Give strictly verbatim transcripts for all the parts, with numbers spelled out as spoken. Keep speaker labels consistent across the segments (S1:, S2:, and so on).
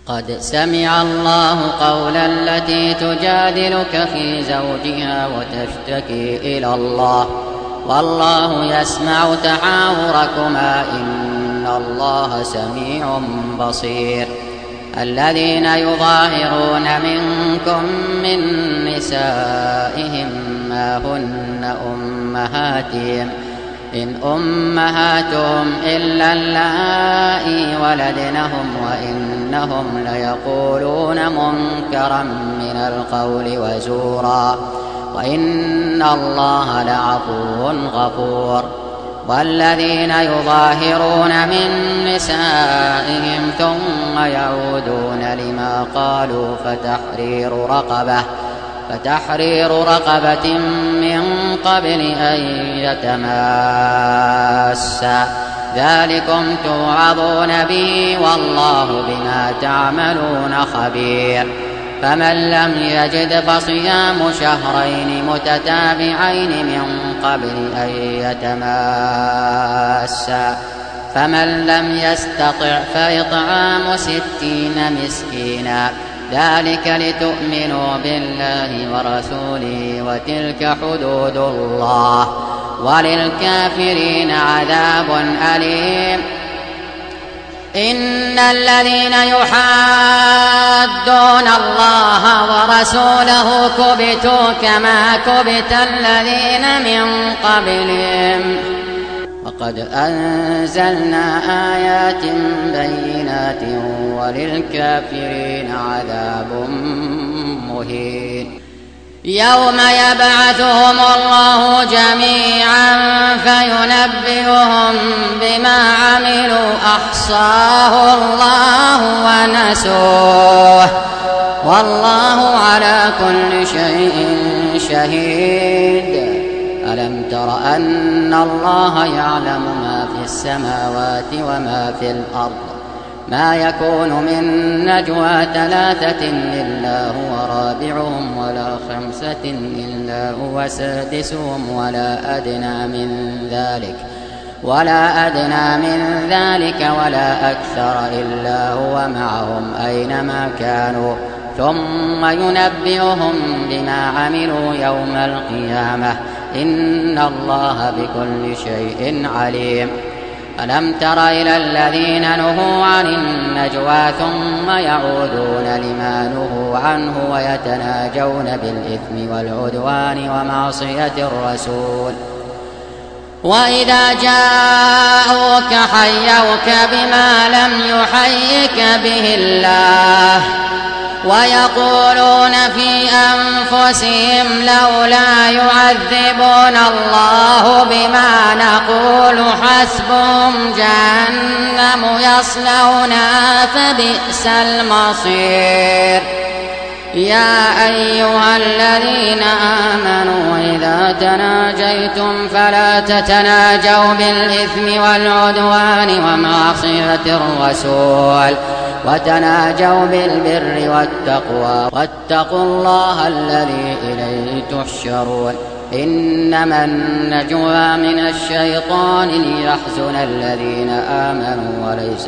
S1: قد سمع الله قول التي تجادلك في زوجها وتشتكي إلى الله والله يسمع تحاوركما إن الله سميع بصير. الذين يظاهرون منكم من نسائهم ما هن أمهاتهم إن أمهاتهم إلا اللائي ولدنهم وإنهم ليقولون منكرا من القول وزورا وإن الله لعفو غفور. والذين يظاهرون من نسائهم ثم يعودون لما قالوا فتحرير رقبة فتحرير رقبة من قبل أن يتماسا ذلكم توعظون به والله بما تعملون خبير. فمن لم يجد فصيام شهرين متتابعين من قبل أن يتماسا فمن لم يستطع فإطعام ستين مسكينا ذلك لتؤمنوا بالله ورسوله وتلك حدود الله وللكافرين عذاب أليم. إن الذين يحادون الله ورسوله كبتوا كما كبت الذين من قبلهم وقد أنزلنا آيات بينات وللكافرين عذاب مهين. يوم يبعثهم الله جميعا فينبئهم بما عملوا أحصاه الله ونسوه والله على كل شيء شهيد. ألم تر أن الله يعلم ما في السماوات وما في الأرض ما يكون من نجوى ثلاثة إلا هو رابعهم ولا خمسة إلا هو سادسهم ولا أدنى من ذلك ولا أدنى من ذلك ولا أكثر إلا هو معهم أينما كانوا ثم ينبئهم بما عملوا يوم القيامة إن الله بكل شيء عليم. ألم تر إلى الذين نهوا عن النجوى ثم يعودون لما نهوا عنه ويتناجون بالإثم والعدوان ومعصية الرسول وإذا جاءوك حيوك بما لم يحيك به الله ويقولون في أنفسهم لولا يعذبون الله بما نقول حسبهم جهنم يصلونها فبئس المصير. يا أيها الذين آمنوا إذا تناجيتم فلا تتناجوا بالإثم والعدوان ومعصية الرسول وتناجوا بالبر والتقوى واتقوا الله الذي إليه تحشرون. إنما النجوى من الشيطان ليحزن الذين آمنوا وليس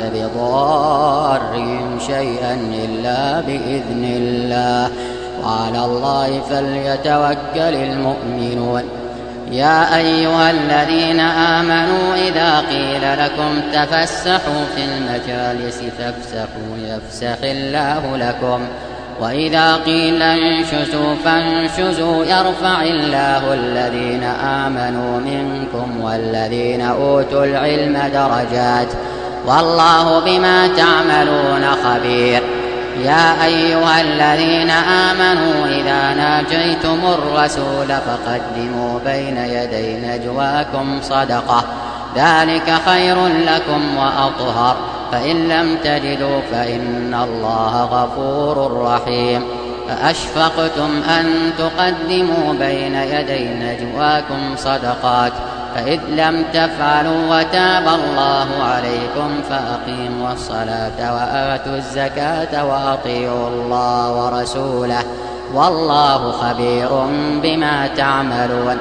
S1: بضارهم شيئا إلا بإذن الله وعلى الله فليتوكل المؤمنون. يا أيها الذين آمنوا إذا قيل لكم تفسحوا في المجالس فافسحوا يفسح الله لكم وإذا قيل انشزوا فانشزوا يرفع الله الذين آمنوا منكم والذين أوتوا العلم درجات والله بما تعملون خبير. يا أيها الذين آمنوا إذا ناجيتم الرسول فقدموا بين يدي نجواكم صدقة ذلك خير لكم وأطهر فإن لم تجدوا فإن الله غفور رحيم. فأشفقتم أن تقدموا بين يدي نجواكم صدقات فإذ لم تفعلوا وتاب الله عليكم فأقيموا الصلاة وآتوا الزكاة وأطيعوا الله ورسوله والله خبير بما تعملون.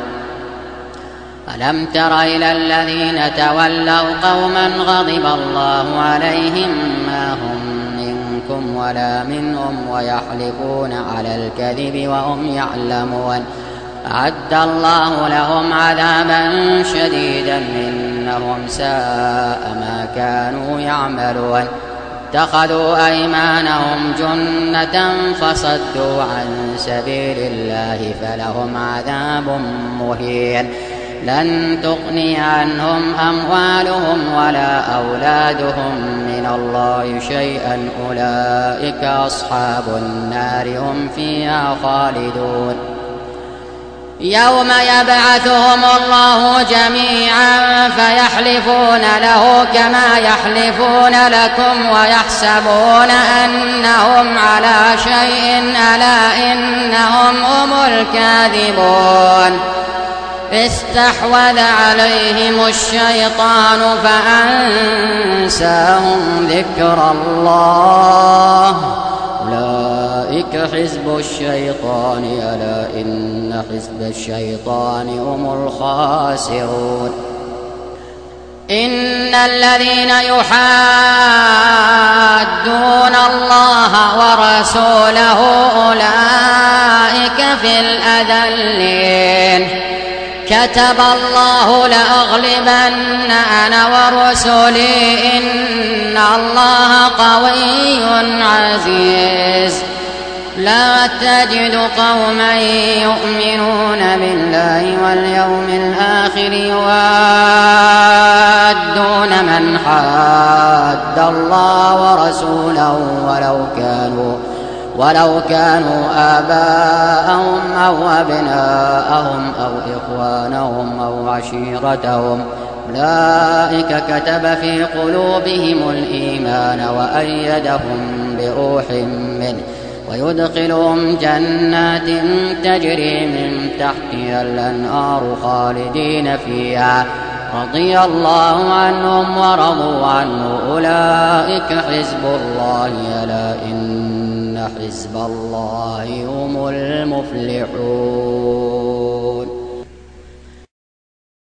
S1: ألم تر إلى الذين تولوا قوما غضب الله عليهم ما هم منكم ولا منهم ويحلفون على الكذب وهم يعلمون أعد الله لهم عذابا شديدا إنهم ساء ما كانوا يعملون اتخذوا أيمانهم جنة فصدوا عن سبيل الله فلهم عذاب مهين لن تغني عنهم أموالهم ولا أولادهم من الله شيئا أولئك أصحاب النار هم فيها خالدون يوم يبعثهم الله جميعا فيحلفون له كما يحلفون لكم ويحسبون أنهم على شيء ألا إنهم هم الكاذبون استحوذ عليهم الشيطان فأنساهم ذكر الله أولئك حزب الشيطان ألا إن حزب الشيطان هم الخاسرون إن الذين يحادون الله ورسوله أولئك في الأذلين كتب الله لأغلبن أنا ورسلي إن الله قوي عزيز لا تجد قوما يؤمنون بالله واليوم الآخر يوادون من حاد الله ورسوله ولو كانوا ولو كانوا آباءهم أو أبناءهم أو إخوانهم أو عشيرتهم أولئك كتب في قلوبهم الإيمان وأيدهم بروح منه ويدخلهم جنات تجري من تحتها الأنهار خالدين فيها رضي الله عنهم ورضوا عنه أولئك حزب الله ألا إن حزب الله هم المفلحون.